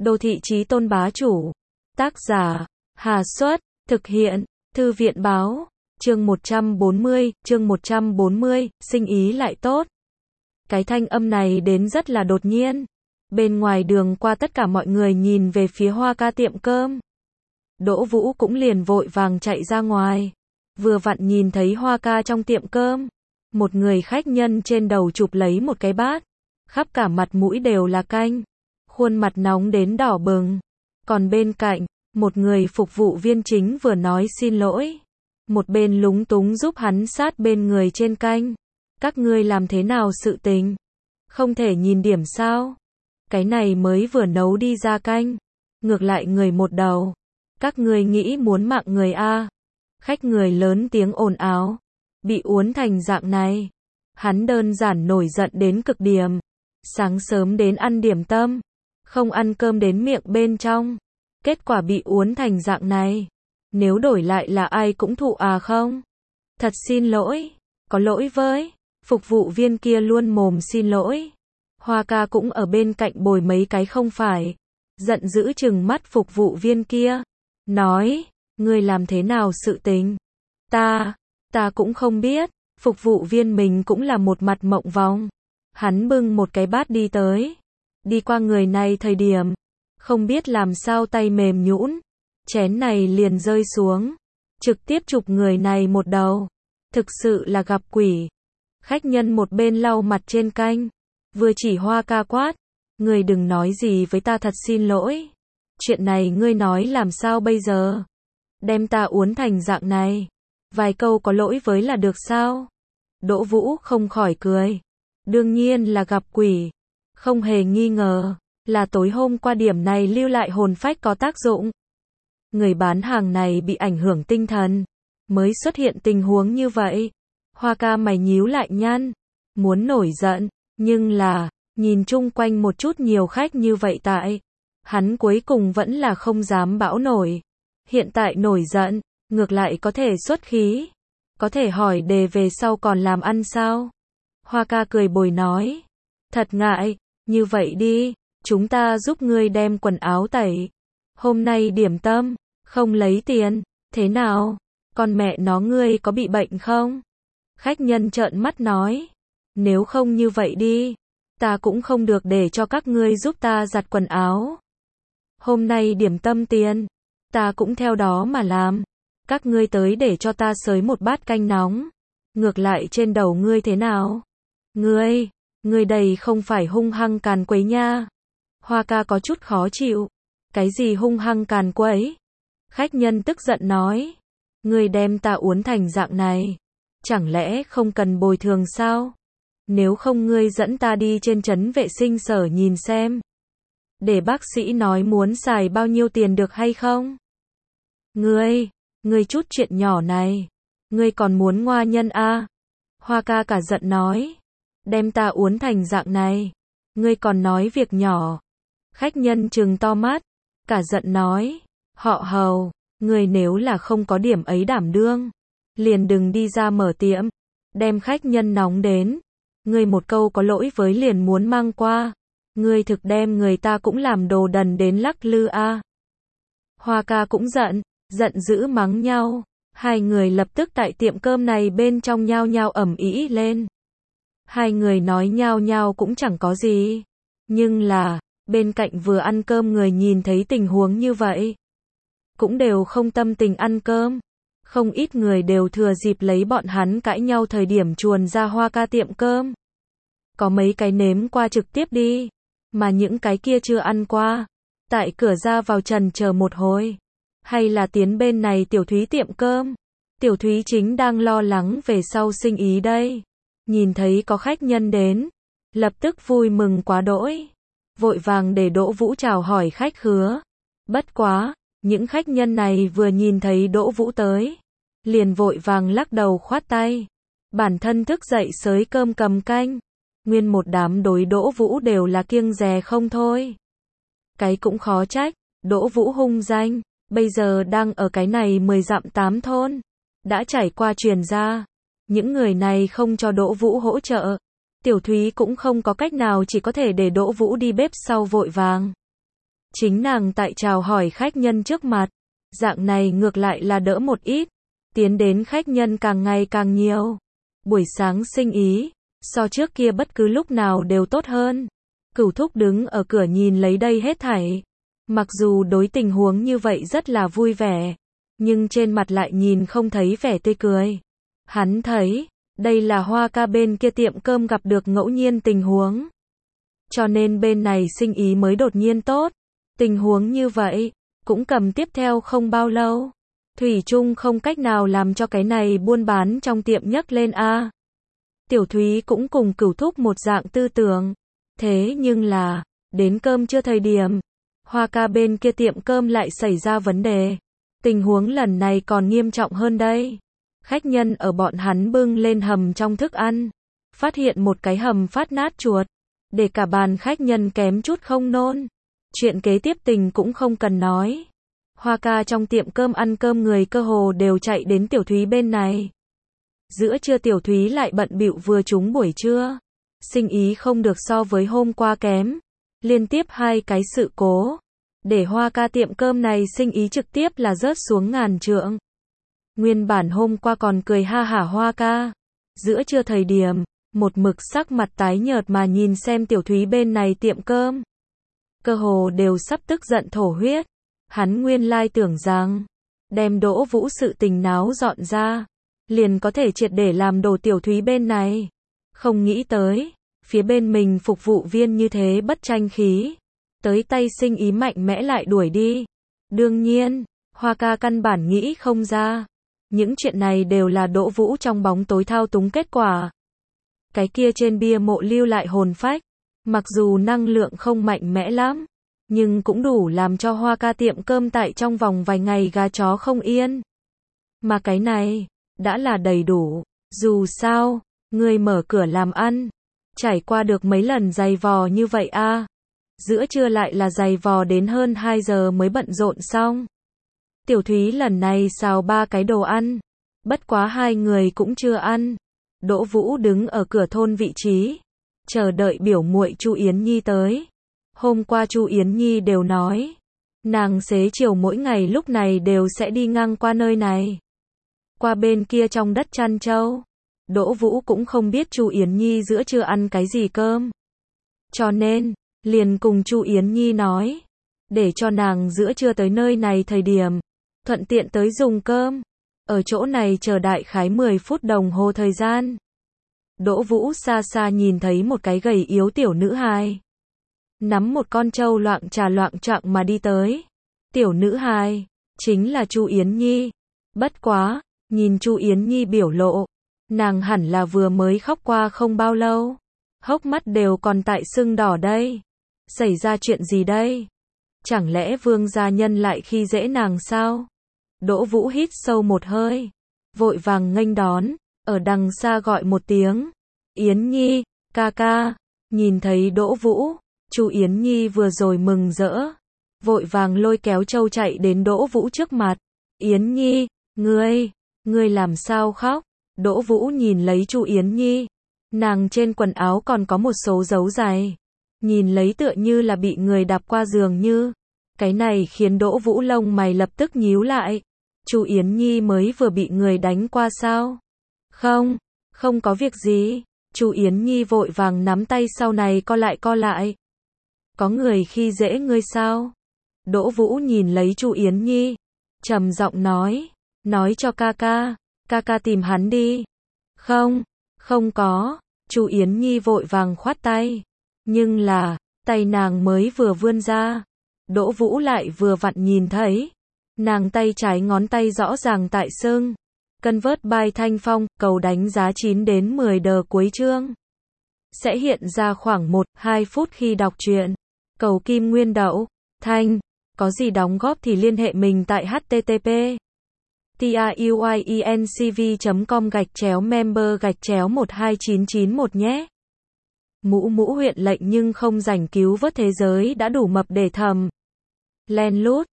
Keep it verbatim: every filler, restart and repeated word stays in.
Đô thị chí tôn bá chủ. Tác giả, Hà Xuất, thực hiện, Thư viện báo, chương một trăm bốn mươi, chương một trăm bốn mươi, sinh ý lại tốt. Cái thanh âm này đến rất là đột nhiên. Bên ngoài đường qua tất cả mọi người nhìn về phía Hoa ca tiệm cơm. Đỗ Vũ cũng liền vội vàng chạy ra ngoài. Vừa vặn nhìn thấy Hoa ca trong tiệm cơm. Một người khách nhân trên đầu chụp lấy một cái bát. Khắp cả mặt mũi đều là canh. Khuôn mặt nóng đến đỏ bừng. Còn bên cạnh, một người phục vụ viên chính vừa nói xin lỗi. Một bên lúng túng giúp hắn sát bên người trên canh. Các ngươi làm thế nào sự tình? Không thể nhìn điểm sao? Cái này mới vừa nấu đi ra canh. Ngược lại người một đầu. Các ngươi nghĩ muốn mạng người a? Khách người lớn tiếng ồn ào. Bị uốn thành dạng này. Hắn đơn giản nổi giận đến cực điểm. Sáng sớm đến ăn điểm tâm. Không ăn cơm đến miệng bên trong. Kết quả bị uốn thành dạng này. Nếu đổi lại là ai cũng thụ à không? Thật xin lỗi. Có lỗi với. Phục vụ viên kia luôn mồm xin lỗi. Hoa ca cũng ở bên cạnh bồi mấy cái không phải. Giận dữ chừng mắt phục vụ viên kia. Nói, ngươi làm thế nào sự tình? Ta, ta cũng không biết. Phục vụ viên mình cũng là một mặt mộng vòng. Hắn bưng một cái bát đi tới. Đi qua người này thời điểm. Không biết làm sao tay mềm nhũn. Chén này liền rơi xuống. Trực tiếp chụp người này một đầu. Thực sự là gặp quỷ. Khách nhân một bên lau mặt trên canh. Vừa chỉ Hoa ca quát. Ngươi đừng nói gì với ta thật xin lỗi. Chuyện này ngươi nói làm sao bây giờ? Đem ta uốn thành dạng này. Vài câu có lỗi với là được sao? Đỗ Vũ không khỏi cười. Đương nhiên là gặp quỷ. Không hề nghi ngờ. Là tối hôm qua điểm này lưu lại hồn phách có tác dụng. Người bán hàng này bị ảnh hưởng tinh thần. Mới xuất hiện tình huống như vậy. Hoa ca mày nhíu lại nhăn. Muốn nổi giận. Nhưng là, nhìn chung quanh một chút nhiều khách như vậy tại. Hắn cuối cùng vẫn là không dám bão nổi. Hiện tại nổi giận. Ngược lại có thể xuất khí. Có thể hỏi đề về sau còn làm ăn sao? Hoa ca cười bồi nói. Thật ngại. Như vậy đi. Chúng ta giúp ngươi đem quần áo tẩy. Hôm nay điểm tâm. Không lấy tiền. Thế nào? Con mẹ nó ngươi có bị bệnh không? Khách nhân trợn mắt nói. Nếu không như vậy đi. Ta cũng không được để cho các ngươi giúp ta giặt quần áo. Hôm nay điểm tâm tiền. Ta cũng theo đó mà làm. Các ngươi tới để cho ta xới một bát canh nóng. Ngược lại trên đầu ngươi thế nào? Ngươi, ngươi đây không phải hung hăng càn quấy nha. Hoa ca có chút khó chịu. Cái gì hung hăng càn quấy? Khách nhân tức giận nói. Ngươi đem ta uốn thành dạng này. Chẳng lẽ không cần bồi thường sao? Nếu không ngươi dẫn ta đi trên trấn vệ sinh sở nhìn xem. Để bác sĩ nói muốn xài bao nhiêu tiền được hay không? Ngươi, ngươi chút chuyện nhỏ này. Ngươi còn muốn ngoa nhân a? Hoa ca cả giận nói. Đem ta uốn thành dạng này. Ngươi còn nói việc nhỏ. Khách nhân trừng to mắt. Cả giận nói. Họ Hầu, ngươi nếu là không có điểm ấy đảm đương. Liền đừng đi ra mở tiệm. Đem khách nhân nóng đến. Ngươi một câu có lỗi với liền muốn mang qua. Ngươi thực đem người ta cũng làm đồ đần đến lắc lư a. Hoa ca cũng giận. Giận dữ mắng nhau. Hai người lập tức tại tiệm cơm này bên trong nhao nhao ầm ĩ lên. Hai người nói nhao nhao cũng chẳng có gì. Nhưng là, bên cạnh vừa ăn cơm người nhìn thấy tình huống như vậy. Cũng đều không tâm tình ăn cơm. Không ít người đều thừa dịp lấy bọn hắn cãi nhau thời điểm chuồn ra Hoa ca tiệm cơm. Có mấy cái nếm qua trực tiếp đi. Mà những cái kia chưa ăn qua. Tại cửa ra vào trần chờ một hồi. Hay là tiến bên này Tiểu Thúy tiệm cơm. Tiểu Thúy chính đang lo lắng về sau sinh ý đây. Nhìn thấy có khách nhân đến. Lập tức vui mừng quá đỗi. Vội vàng để Đỗ Vũ chào hỏi khách khứa. Bất quá, những khách nhân này vừa nhìn thấy Đỗ Vũ tới. Liền vội vàng lắc đầu khoát tay. Bản thân thức dậy xới cơm cầm canh. Nguyên một đám đối Đỗ Vũ đều là kiêng dè không thôi. Cái cũng khó trách. Đỗ Vũ hung danh. Bây giờ đang ở cái này mười dặm tám thôn. Đã trải qua truyền ra. Những người này không cho Đỗ Vũ hỗ trợ. Tiểu Thúy cũng không có cách nào chỉ có thể để Đỗ Vũ đi bếp sau vội vàng. Chính nàng tại chào hỏi khách nhân trước mặt. Dạng này ngược lại là đỡ một ít. Tiến đến khách nhân càng ngày càng nhiều. Buổi sáng sinh ý, so trước kia bất cứ lúc nào đều tốt hơn. Cửu thúc đứng ở cửa nhìn lấy đây hết thảy. Mặc dù đối tình huống như vậy rất là vui vẻ, nhưng trên mặt lại nhìn không thấy vẻ tươi cười. Hắn thấy, đây là Hoa ca bên kia tiệm cơm gặp được ngẫu nhiên tình huống. Cho nên bên này sinh ý mới đột nhiên tốt. Tình huống như vậy, cũng cầm tiếp theo không bao lâu. Thủy chung không cách nào làm cho cái này buôn bán trong tiệm nhấc lên a. Tiểu Thúy cũng cùng Cửu thúc một dạng tư tưởng. Thế nhưng là, đến cơm trưa thời điểm, Hoa ca bên kia tiệm cơm lại xảy ra vấn đề. Tình huống lần này còn nghiêm trọng hơn đây. Khách nhân ở bọn hắn bưng lên hầm trong thức ăn, phát hiện một cái hầm phát nát chuột, để cả bàn khách nhân kém chút không nôn. Chuyện kế tiếp tình cũng không cần nói. Hoa ca trong tiệm cơm ăn cơm người cơ hồ đều chạy đến Tiểu Thúy bên này. Giữa trưa Tiểu Thúy lại bận bịu vừa trúng buổi trưa. Sinh ý không được so với hôm qua kém. Liên tiếp hai cái sự cố, để Hoa ca tiệm cơm này sinh ý trực tiếp là rớt xuống ngàn trượng. Nguyên bản hôm qua còn cười ha hả Hoa ca. Giữa trưa thời điểm, một mực sắc mặt tái nhợt mà nhìn xem Tiểu Thúy bên này tiệm cơm. Cơ hồ đều sắp tức giận thổ huyết. Hắn nguyên lai tưởng rằng, đem Đỗ Vũ sự tình náo dọn ra, liền có thể triệt để làm đổ Tiểu Thúy bên này. Không nghĩ tới, phía bên mình phục vụ viên như thế bất tranh khí. Tới tay sinh ý mạnh mẽ lại đuổi đi. Đương nhiên, Hoa ca căn bản nghĩ không ra. Những chuyện này đều là Đỗ Vũ trong bóng tối thao túng kết quả. Cái kia trên bia mộ lưu lại hồn phách. Mặc dù năng lượng không mạnh mẽ lắm, nhưng cũng đủ làm cho Hoa ca tiệm cơm tại trong vòng vài ngày gà chó không yên. Mà cái này, đã là đầy đủ. Dù sao, người mở cửa làm ăn, trải qua được mấy lần dày vò như vậy a. Giữa trưa lại là dày vò đến hơn hai giờ mới bận rộn xong. Tiểu Thúy lần này xào ba cái đồ ăn. Bất quá hai người cũng chưa ăn. Đỗ Vũ đứng ở cửa thôn vị trí, chờ đợi biểu muội Chu Yến Nhi tới. Hôm qua Chu Yến Nhi đều nói, nàng xế chiều mỗi ngày lúc này đều sẽ đi ngang qua nơi này. Qua bên kia trong đất chăn trâu. Đỗ Vũ cũng không biết Chu Yến Nhi giữa trưa ăn cái gì cơm. Cho nên, liền cùng Chu Yến Nhi nói, để cho nàng giữa trưa tới nơi này thời điểm, thuận tiện tới dùng cơm. Ở chỗ này chờ đại khái mười phút đồng hồ thời gian. Đỗ Vũ xa xa nhìn thấy một cái gầy yếu tiểu nữ hài. Nắm một con trâu loạng trà loạng choạng mà đi tới. Tiểu nữ hài, chính là Chu Yến Nhi. Bất quá, nhìn Chu Yến Nhi biểu lộ, nàng hẳn là vừa mới khóc qua không bao lâu. Hốc mắt đều còn tại sưng đỏ đây. Xảy ra chuyện gì đây? Chẳng lẽ Vương gia nhân lại khi dễ nàng sao? Đỗ Vũ hít sâu một hơi, vội vàng nghênh đón, ở đằng xa gọi một tiếng. Yến Nhi, ca ca. Nhìn thấy Đỗ Vũ, Chu Yến Nhi vừa rồi mừng rỡ, vội vàng lôi kéo trâu chạy đến Đỗ Vũ trước mặt. Yến Nhi, ngươi, ngươi làm sao khóc? Đỗ Vũ nhìn lấy Chu Yến Nhi, nàng trên quần áo còn có một số dấu giày, nhìn lấy tựa như là bị người đạp qua giường như. Cái này khiến Đỗ Vũ lông mày lập tức nhíu lại. Chu Yến Nhi mới vừa bị người đánh qua sao? Không, không có việc gì. Chu Yến Nhi vội vàng nắm tay sau này co lại co lại. Có người khi dễ ngươi sao? Đỗ Vũ nhìn lấy Chu Yến Nhi, trầm giọng nói, nói cho ca ca, ca ca tìm hắn đi. Không, không có. Chu Yến Nhi vội vàng khoát tay. Nhưng là, tay nàng mới vừa vươn ra, Đỗ Vũ lại vừa vặn nhìn thấy, nàng tay trái ngón tay rõ ràng tại sưng. Convert by Thanh Phong, cầu đánh giá chín đến mười đờ cuối chương. Sẽ hiện ra khoảng một đến hai phút khi đọc truyện. Cầu kim nguyên đậu. Thanh, có gì đóng góp thì liên hệ mình tại http truyencv chấm com gạch chéo member gạch chéo một hai chín chín một nhé. Mũ mũ huyện lệnh nhưng không rảnh cứu vớt thế giới đã đủ mập để thầm. Len lút.